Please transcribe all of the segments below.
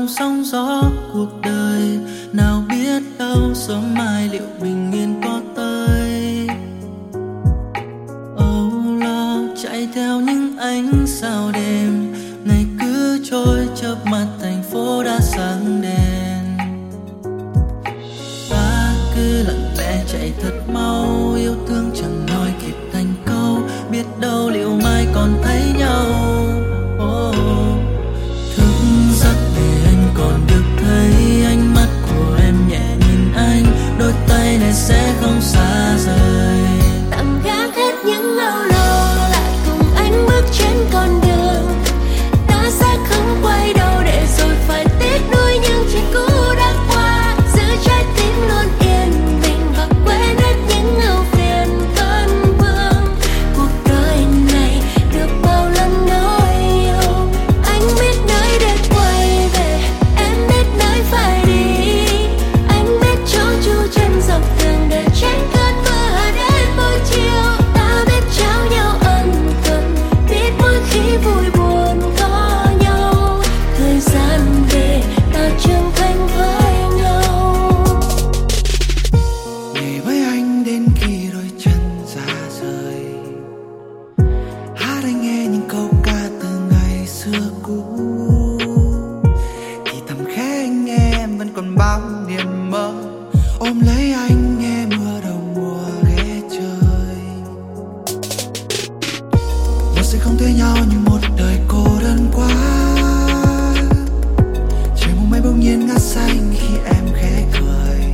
trong sóng gió cuộc đời. Nào biết đâu sớm mai liệu bình yên có tới. Âu lo chạy theo những ánh sao đêm, ngày cứ trôi chớp mắt thành phố đã sáng đèn. Ta cứ lặng lẽ chạy thật mau, yêu thương chẳng nói kịp thành câu, biết đâu liệu mai còn thấy nhau. Thức giấc để anh còn được thấy ánh mắt của em nhẹ nhìn anh, đôi tay này sẽ không xa rời. Tạm gác hết những âu lo, lại cùng anh bước trên con đường. Ta sẽ không quay đầu để rồi phải tiếc nuối những chuyện cũ đã qua, giữ trái tim luôn yên bình và quên hết những ưu phiền cơn vương. Cuộc đời này được bao lần nói yêu, anh biết nơi để quay về, em biết nơi phải đi. Anh biết chỗ chu chân dọc đường để tránh cơn mưa đến buổi chiều. Ta biết trao nhau ân cần, biết mỗi khi vui buồn có nhau. Thời gian về ta trưởng thành với nhau. Đi với anh đến khi đôi chân ra rời, hát anh nghe những câu ca từ ngày xưa cũ. Thì thầm khẽ anh nghe em vẫn còn bao niềm mơ, ôm lấy anh nghe mưa đầu mùa ghé trời. Một sẽ không thấy nhau như một đời cô đơn quá. Trời mong mây bỗng nhiên ngát xanh khi em khẽ cười.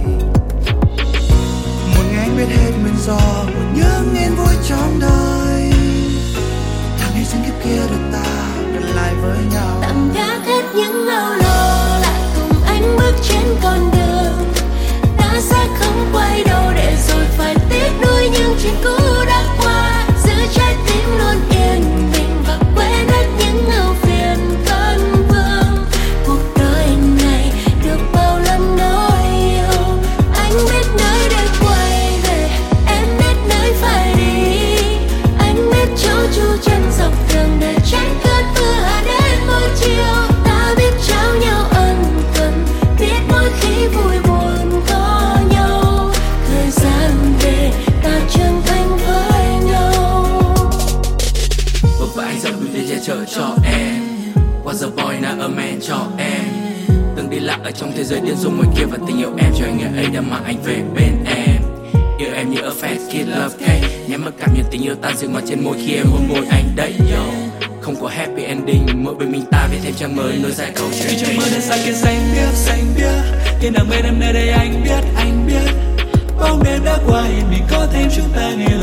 Một ngày anh biết hết nguyên do của những yên vui trong đời. Thằng hay sinh kiếp kia được ta gần lại với nhau. Tạm gác hết những âu lo, lại cùng anh bước trên con đường. Ta sẽ không quay đầu để rồi phải tiếc nuối những chuyện cũ đã qua, giữ trái tim luôn yên bình và quên hết những ưu phiền cơn vương. Cuộc đời này được bao lần nói yêu, anh biết nơi để quay về, em biết nơi phải đi. Anh biết chỗ chu chân dọc đường để tránh cơn mưa đến buổi chiều. Ta biết trao nhau ân cần, biết mỗi khi vui buồn có nhau. Thời gian về ta trưởng thành với nhau. Vợ và anh dẫu đủ để che chở cho em, was a boy not a man cho em. Từng đi lạc ở trong thế giới điên rồ ngoài kia, và tình yêu em cho anh ngày ấy đã mang anh về bên em. Yêu em như a fast kid love cake, nhắm mắt cảm nhận tình yêu tan dừng ngọt trên môi khi em hôn môi anh đấy yo. Không có happy ending, mỗi bên mình ta viết thêm trang mới nối dài câu chuyện. Khi trong mơ đen xa kia xanh biếc, thiên đàng bên em nơi đây anh biết. Bóng đêm đã qua hiện mình có thêm chúng ta ngày